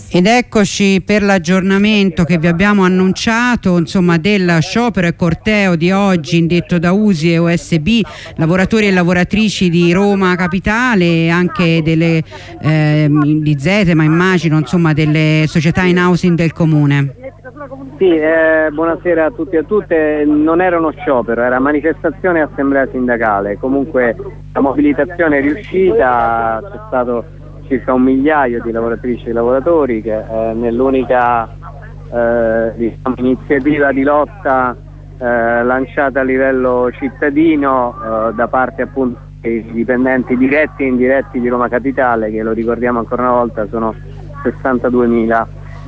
Ed eccoci per l'aggiornamento che vi abbiamo annunciato, insomma, del sciopero e corteo di oggi indetto da USI e OSB, lavoratori e lavoratrici di Roma Capitale e anche delle di Zetema, immagino, insomma, delle società in housing del comune. Sì, buonasera a tutti e a tutte. Non era uno sciopero, era manifestazione e assemblea sindacale. Comunque la mobilitazione è riuscita, c'è stato circa 1 migliaio di lavoratrici e lavoratori che nell'unica iniziativa di lotta lanciata a livello cittadino da parte appunto dei dipendenti diretti e indiretti di Roma Capitale, che lo ricordiamo ancora una volta sono 62.000,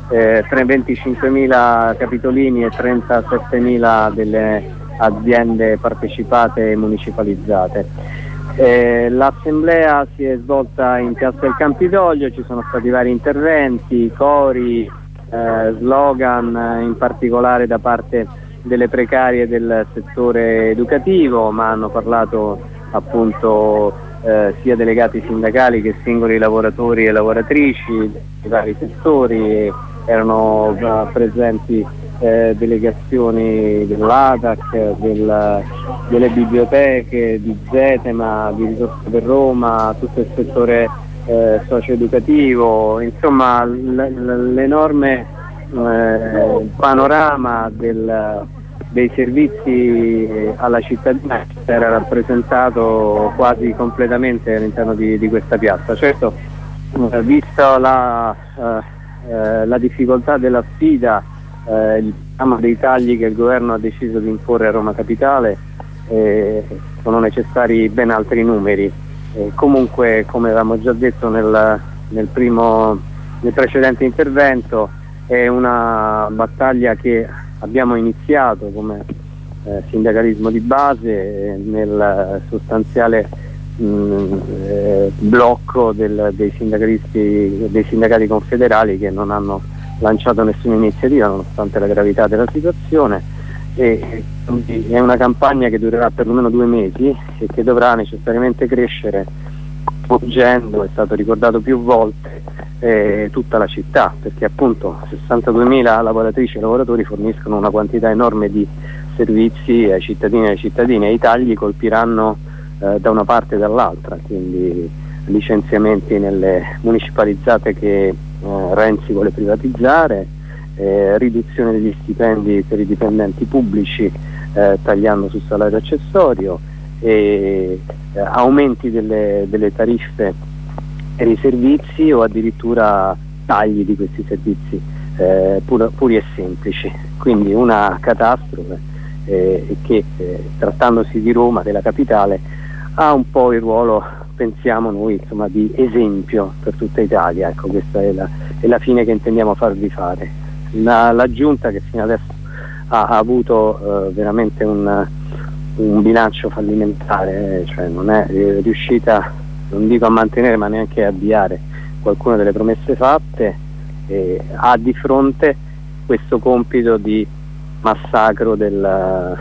25.000 capitolini e 37.000 delle aziende partecipate e municipalizzate. L'assemblea si è svolta in piazza del Campidoglio, ci sono stati vari interventi, cori, slogan, in particolare da parte delle precarie del settore educativo, ma hanno parlato appunto sia delegati sindacali che singoli lavoratori e lavoratrici di vari settori. Erano presenti delegazioni dell'ATAC, delle biblioteche di Zetema, di Risorse per Roma, tutto il settore socio-educativo, insomma l'enorme panorama dei servizi alla cittadinanza era rappresentato quasi completamente all'interno di questa piazza. Certo, vista la difficoltà della sfida, il programma dei tagli che il governo ha deciso di imporre a Roma Capitale, sono necessari ben altri numeri. Comunque, come avevamo già detto nel precedente intervento, è una battaglia che abbiamo iniziato come sindacalismo di base nel sostanziale blocco dei sindacati confederali che non hanno lanciato nessuna iniziativa nonostante la gravità della situazione, e è una campagna che durerà perlomeno 2 mesi e che dovrà necessariamente crescere coinvolgendo, è stato ricordato più volte, tutta la città, perché appunto 62.000 lavoratrici e lavoratori forniscono una quantità enorme di servizi ai cittadini e alle cittadine, e i tagli colpiranno da una parte e dall'altra, quindi licenziamenti nelle municipalizzate che Renzi vuole privatizzare, riduzione degli stipendi per i dipendenti pubblici tagliando sul salario accessorio, e aumenti delle tariffe per i servizi o addirittura tagli di questi servizi puri e semplici. Quindi una catastrofe che trattandosi di Roma, della capitale, ha un po' il ruolo, pensiamo noi, insomma, di esempio per tutta Italia. Ecco, questa è la fine che intendiamo farvi fare. La giunta, che fino adesso ha avuto veramente un bilancio fallimentare, cioè non è riuscita, non dico a mantenere, ma neanche a avviare qualcuna delle promesse fatte, ha di fronte questo compito di massacro della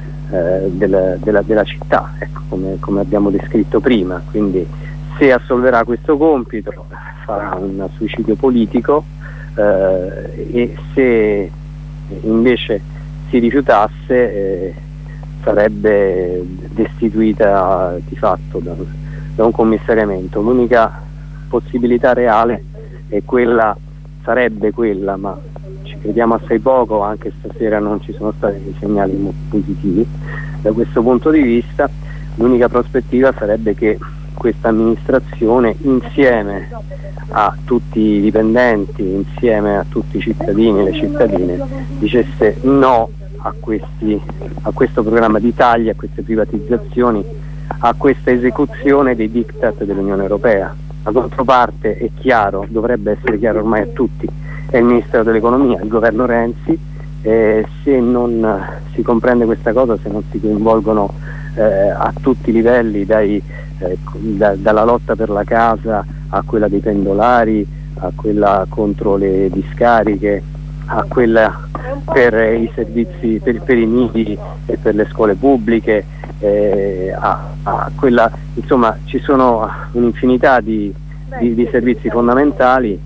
città, ecco, come abbiamo descritto prima. Quindi se assolverà questo compito farà un suicidio politico, e se invece si rifiutasse sarebbe destituita di fatto da un commissariamento. L'unica possibilità reale sarebbe quella, ma ci crediamo assai poco, anche stasera non ci sono stati dei segnali molto positivi da questo punto di vista. L'unica prospettiva sarebbe che questa amministrazione, insieme a tutti i dipendenti, insieme a tutti i cittadini e le cittadine, dicesse no a questo programma di tagli, a queste privatizzazioni, a questa esecuzione dei diktat dell'Unione Europea. La controparte è chiaro, dovrebbe essere chiaro ormai a tutti, è il Ministero dell'Economia, il governo Renzi. Se non si comprende questa cosa, se non si coinvolgono a tutti i livelli, dalla lotta per la casa a quella dei pendolari, a quella contro le discariche, a quella per i servizi, per i nidi e per le scuole pubbliche, a quella, insomma ci sono un'infinità di servizi fondamentali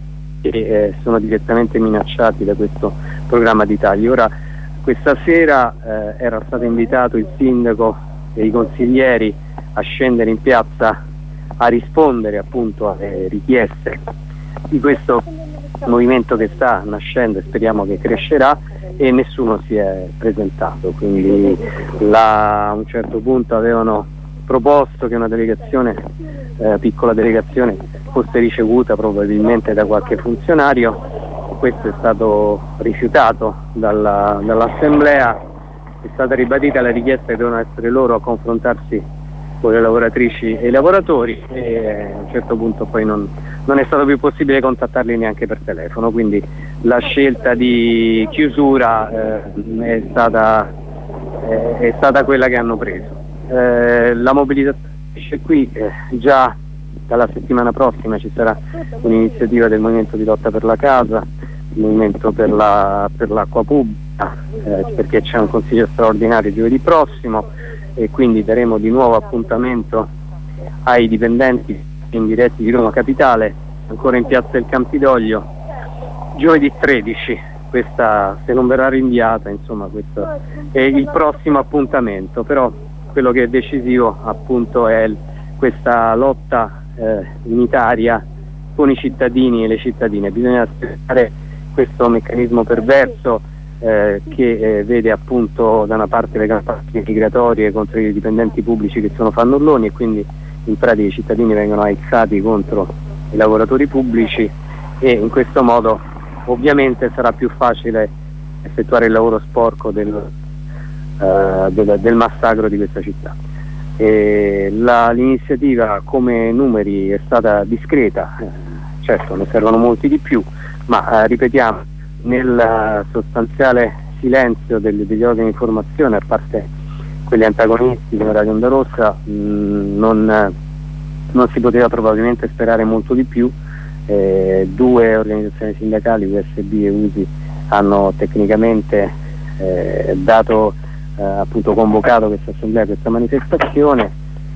che sono direttamente minacciati da questo programma di tagli. Ora, questa sera era stato invitato il sindaco e i consiglieri a scendere in piazza a rispondere appunto alle richieste di questo movimento che sta nascendo e speriamo che crescerà, e nessuno si è presentato, quindi a un certo punto avevano proposto che una delegazione, piccola delegazione, fosse ricevuta probabilmente da qualche funzionario. Questo è stato rifiutato dall'assemblea, è stata ribadita la richiesta che devono essere loro a confrontarsi con le lavoratrici e i lavoratori, e a un certo punto poi non è stato più possibile contattarli neanche per telefono, quindi la scelta di chiusura è stata quella che hanno preso. La mobilitazione c'è qui, già dalla settimana prossima ci sarà un'iniziativa del Movimento di Lotta per la Casa, il Movimento per l'acqua pubblica, perché c'è un consiglio straordinario giovedì prossimo, e quindi daremo di nuovo appuntamento ai dipendenti indiretti di Roma Capitale, ancora in piazza del Campidoglio, giovedì 13. Questa, se non verrà rinviata, insomma, questo è il prossimo appuntamento. Però quello che è decisivo appunto è questa lotta unitaria con i cittadini e le cittadine. Bisogna aspettare questo meccanismo perverso che vede appunto da una parte le campagne migratorie contro i dipendenti pubblici che sono fannulloni, e quindi in pratica i cittadini vengono aizzati contro i lavoratori pubblici, e in questo modo ovviamente sarà più facile effettuare il lavoro sporco del massacro di questa città. L'iniziativa come numeri è stata discreta, certo ne servono molti di più, ma ripetiamo, nel sostanziale silenzio degli organi di informazione, a parte quelli antagonisti come Radio Onda Rossa, non si poteva probabilmente sperare molto di più. Due organizzazioni sindacali, USB e USI, hanno tecnicamente appunto convocato questa assemblea, questa manifestazione,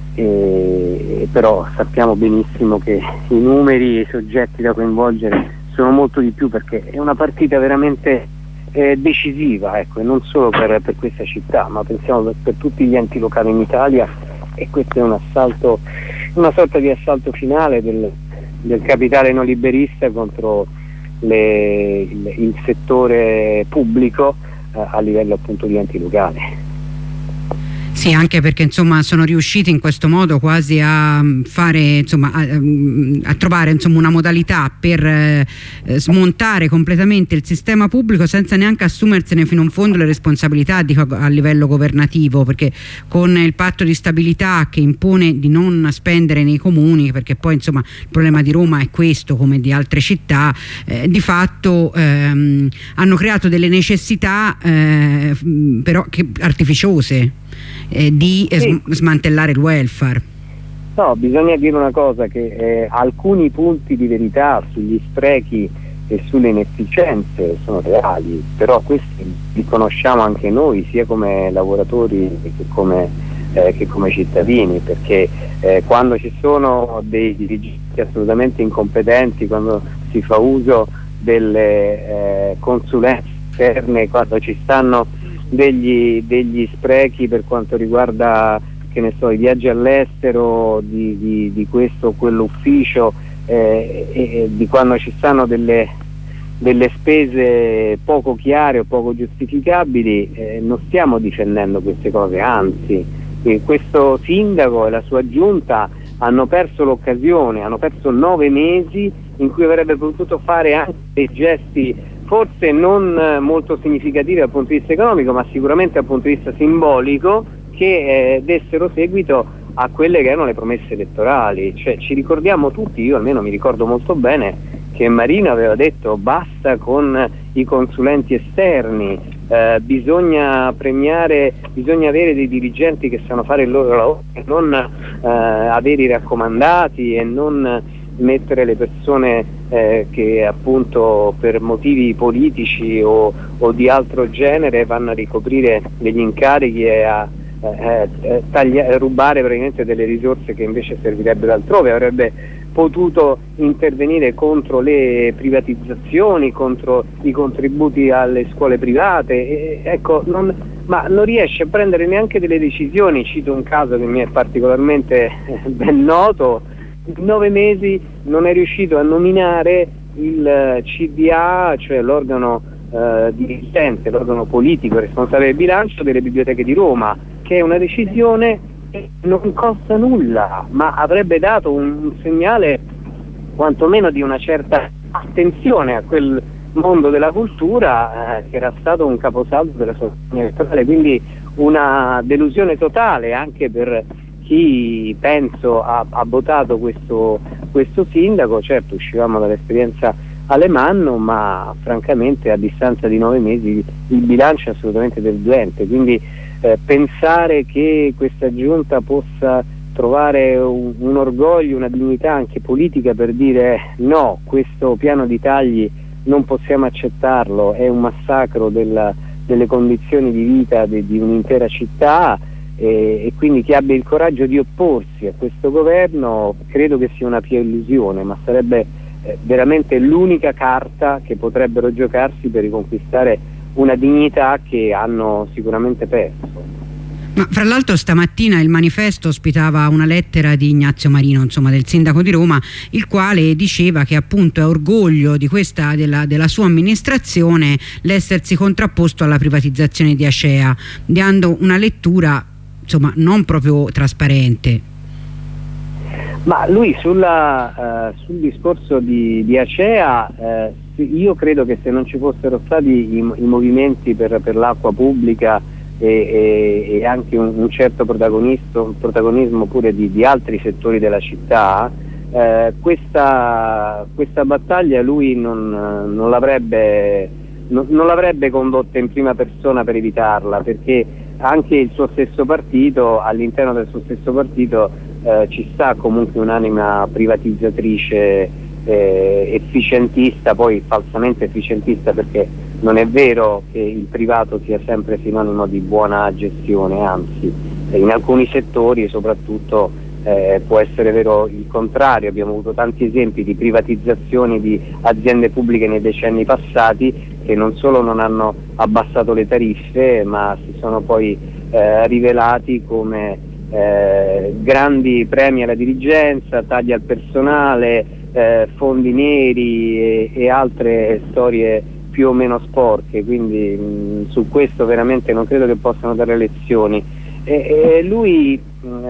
però sappiamo benissimo che i numeri e i soggetti da coinvolgere sono molto di più, perché è una partita veramente decisiva, ecco, e non solo per questa città, ma pensiamo per tutti gli enti locali in Italia, e questo è un assalto, una sorta di assalto finale del capitale neoliberista contro il settore pubblico a livello appunto di enti locali. Sì, anche perché insomma sono riusciti in questo modo quasi a fare, insomma, a trovare, insomma, una modalità per smontare completamente il sistema pubblico senza neanche assumersene fino in fondo le responsabilità a livello governativo, perché con il patto di stabilità che impone di non spendere nei comuni, perché poi insomma il problema di Roma è questo come di altre città, di fatto hanno creato delle necessità però artificiose di smantellare il welfare. No, bisogna dire una cosa, che alcuni punti di verità sugli sprechi e sulle inefficienze sono reali, però questi li conosciamo anche noi, sia come lavoratori che come cittadini, perché quando ci sono dei dirigenti assolutamente incompetenti, quando si fa uso delle consulenze esterne, quando ci stanno degli sprechi per quanto riguarda, che ne so, i viaggi all'estero di questo o quell'ufficio, e di quando ci stanno delle spese poco chiare o poco giustificabili, non stiamo difendendo queste cose, anzi questo sindaco e la sua giunta hanno perso l'occasione, hanno perso 9 mesi in cui avrebbe potuto fare anche dei gesti forse non molto significativi dal punto di vista economico, ma sicuramente dal punto di vista simbolico, che dessero seguito a quelle che erano le promesse elettorali. Cioè, ci ricordiamo tutti, io almeno mi ricordo molto bene, che Marino aveva detto basta con i consulenti esterni, bisogna premiare, bisogna avere dei dirigenti che sanno fare il loro lavoro, non avere i raccomandati e non mettere le persone che appunto per motivi politici o di altro genere vanno a ricoprire degli incarichi e a rubare praticamente delle risorse che invece servirebbero altrove. Avrebbe potuto intervenire contro le privatizzazioni, contro i contributi alle scuole private, ecco, ma non riesce a prendere neanche delle decisioni. Cito un caso che mi è particolarmente ben noto: in 9 mesi non è riuscito a nominare il CDA, cioè l'organo dirigente, l'organo politico responsabile del bilancio delle biblioteche di Roma, che è una decisione che non costa nulla, ma avrebbe dato un segnale quantomeno di una certa attenzione a quel mondo della cultura che era stato un caposaldo della sua campagna elettorale. Quindi una delusione totale anche per chi, penso, ha votato questo sindaco. Certo, uscivamo dall'esperienza Alemanno, ma francamente a distanza di 9 mesi il bilancio è assolutamente deludente, quindi pensare che questa giunta possa trovare un orgoglio, una dignità anche politica per dire no, questo piano di tagli non possiamo accettarlo, è un massacro delle condizioni di vita di un'intera città, e quindi chi abbia il coraggio di opporsi a questo governo credo che sia una pia illusione, ma sarebbe veramente l'unica carta che potrebbero giocarsi per riconquistare una dignità che hanno sicuramente perso. Ma fra l'altro stamattina il Manifesto ospitava una lettera di Ignazio Marino, insomma del sindaco di Roma, il quale diceva che appunto è orgoglio di questa della sua amministrazione l'essersi contrapposto alla privatizzazione di Acea, dando una lettura insomma non proprio trasparente. Ma lui sul discorso di Acea, io credo che se non ci fossero stati i movimenti per l'acqua pubblica e anche un certo protagonismo pure di altri settori della città, questa battaglia lui non l'avrebbe condotta in prima persona per evitarla, perché anche il suo stesso partito, all'interno del suo stesso partito ci sta comunque un'anima privatizzatrice efficientista, poi falsamente efficientista, perché non è vero che il privato sia sempre sinonimo di buona gestione, anzi in alcuni settori soprattutto può essere vero il contrario. Abbiamo avuto tanti esempi di privatizzazioni di aziende pubbliche nei decenni passati che non solo non hanno abbassato le tariffe, ma si sono poi rivelati come grandi premi alla dirigenza, tagli al personale, fondi neri e altre storie più o meno sporche, quindi su questo veramente non credo che possano dare lezioni. Lui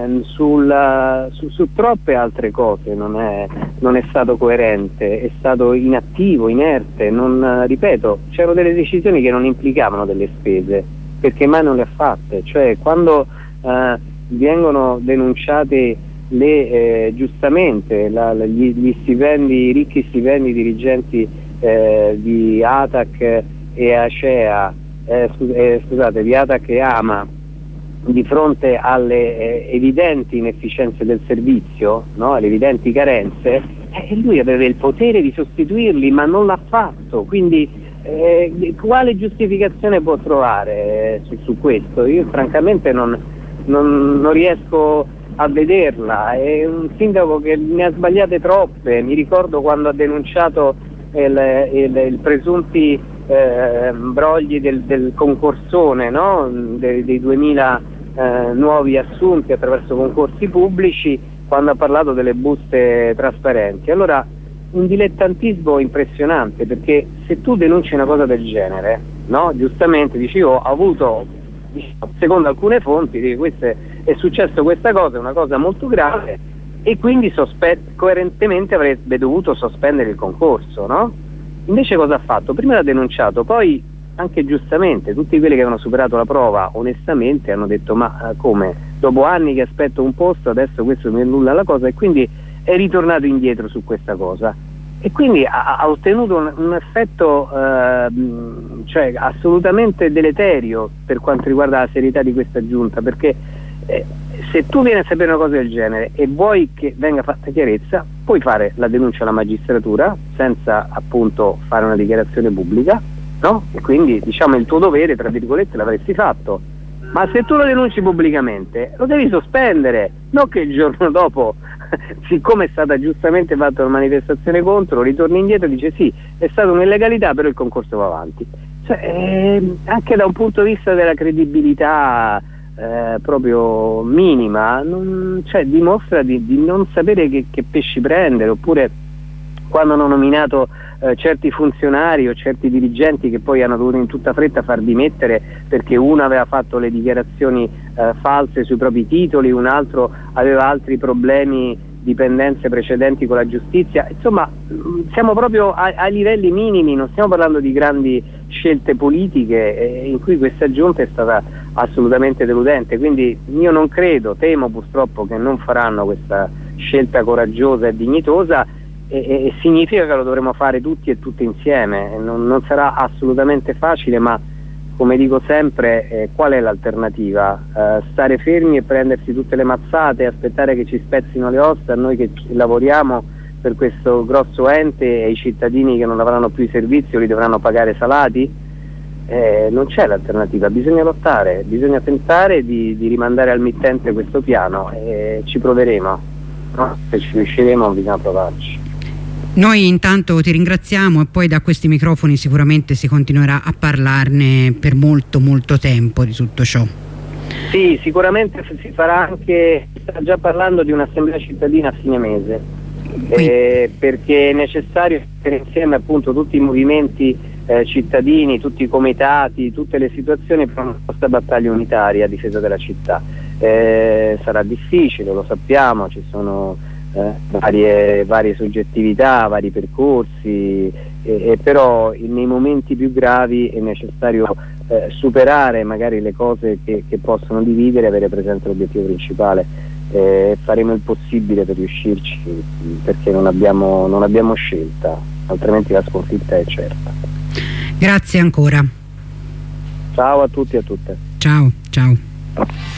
su troppe altre cose non è stato coerente, è stato inattivo, inerte, ripeto, c'erano delle decisioni che non implicavano delle spese, perché mai non le ha fatte, cioè quando vengono denunciate giustamente gli stipendi, i ricchi stipendi dirigenti di ATAC e Acea, scusate, di ATAC e AMA, di fronte alle evidenti inefficienze del servizio, no? Alle evidenti carenze, lui aveva il potere di sostituirli, ma non l'ha fatto. Quindi quale giustificazione può trovare su questo? Io francamente non riesco a vederla. È un sindaco che ne ha sbagliate troppe. Mi ricordo quando ha denunciato i presunti brogli del concorsone, no? dei 2000 nuovi assunti attraverso concorsi pubblici, quando ha parlato delle buste trasparenti. Allora, un dilettantismo impressionante, perché se tu denunci una cosa del genere, no? Giustamente dici, io ho avuto, secondo alcune fonti, è successo questa cosa, è una cosa molto grave, e quindi coerentemente avrebbe dovuto sospendere il concorso, no? Invece cosa ha fatto? Prima l'ha denunciato, poi anche giustamente tutti quelli che avevano superato la prova onestamente hanno detto ma come? Dopo anni che aspetto un posto adesso questo mi annulla la cosa, e quindi è ritornato indietro su questa cosa, e quindi ha ottenuto un effetto cioè assolutamente deleterio per quanto riguarda la serietà di questa giunta, perché se tu vieni a sapere una cosa del genere e vuoi che venga fatta chiarezza, puoi fare la denuncia alla magistratura senza appunto fare una dichiarazione pubblica, no? E quindi diciamo il tuo dovere, tra virgolette, l'avresti fatto. Ma se tu lo denunci pubblicamente lo devi sospendere, non che il giorno dopo siccome è stata giustamente fatta una manifestazione contro, ritorna indietro e dice sì, è stata un'illegalità, però il concorso va avanti. Cioè, anche da un punto di vista della credibilità proprio minima, dimostra di non sapere che pesci prendere, oppure quando hanno nominato certi funzionari o certi dirigenti che poi hanno dovuto in tutta fretta far dimettere perché uno aveva fatto le dichiarazioni false sui propri titoli, un altro aveva altri problemi, dipendenze precedenti con la giustizia. Insomma, siamo proprio ai livelli minimi, non stiamo parlando di grandi scelte politiche in cui questa giunta è stata assolutamente deludente, quindi io non credo, temo purtroppo che non faranno questa scelta coraggiosa e dignitosa, e significa che lo dovremo fare tutti e tutte insieme. Non sarà assolutamente facile, ma come dico sempre, qual è l'alternativa? Stare fermi e prendersi tutte le mazzate, aspettare che ci spezzino le ossa a noi che lavoriamo per questo grosso ente, e i cittadini che non avranno più i servizi o li dovranno pagare salati? Non c'è l'alternativa, bisogna lottare, bisogna tentare di rimandare al mittente questo piano, e ci proveremo, no? Se ci riusciremo bisogna provarci. Noi intanto ti ringraziamo, e poi da questi microfoni sicuramente si continuerà a parlarne per molto tempo di tutto ciò. Sì, sicuramente si farà anche, si sta già parlando di un'assemblea cittadina a fine mese, perché è necessario mettere insieme appunto tutti i movimenti cittadini, tutti i comitati, tutte le situazioni per una nostra battaglia unitaria a difesa della città. Sarà difficile, lo sappiamo, ci sono varie soggettività, vari percorsi, però nei momenti più gravi è necessario superare magari le cose che possono dividere e avere presente l'obiettivo principale. Faremo il possibile per riuscirci, perché non abbiamo scelta, altrimenti la sconfitta è certa. Grazie ancora. Ciao a tutti e a tutte. Ciao.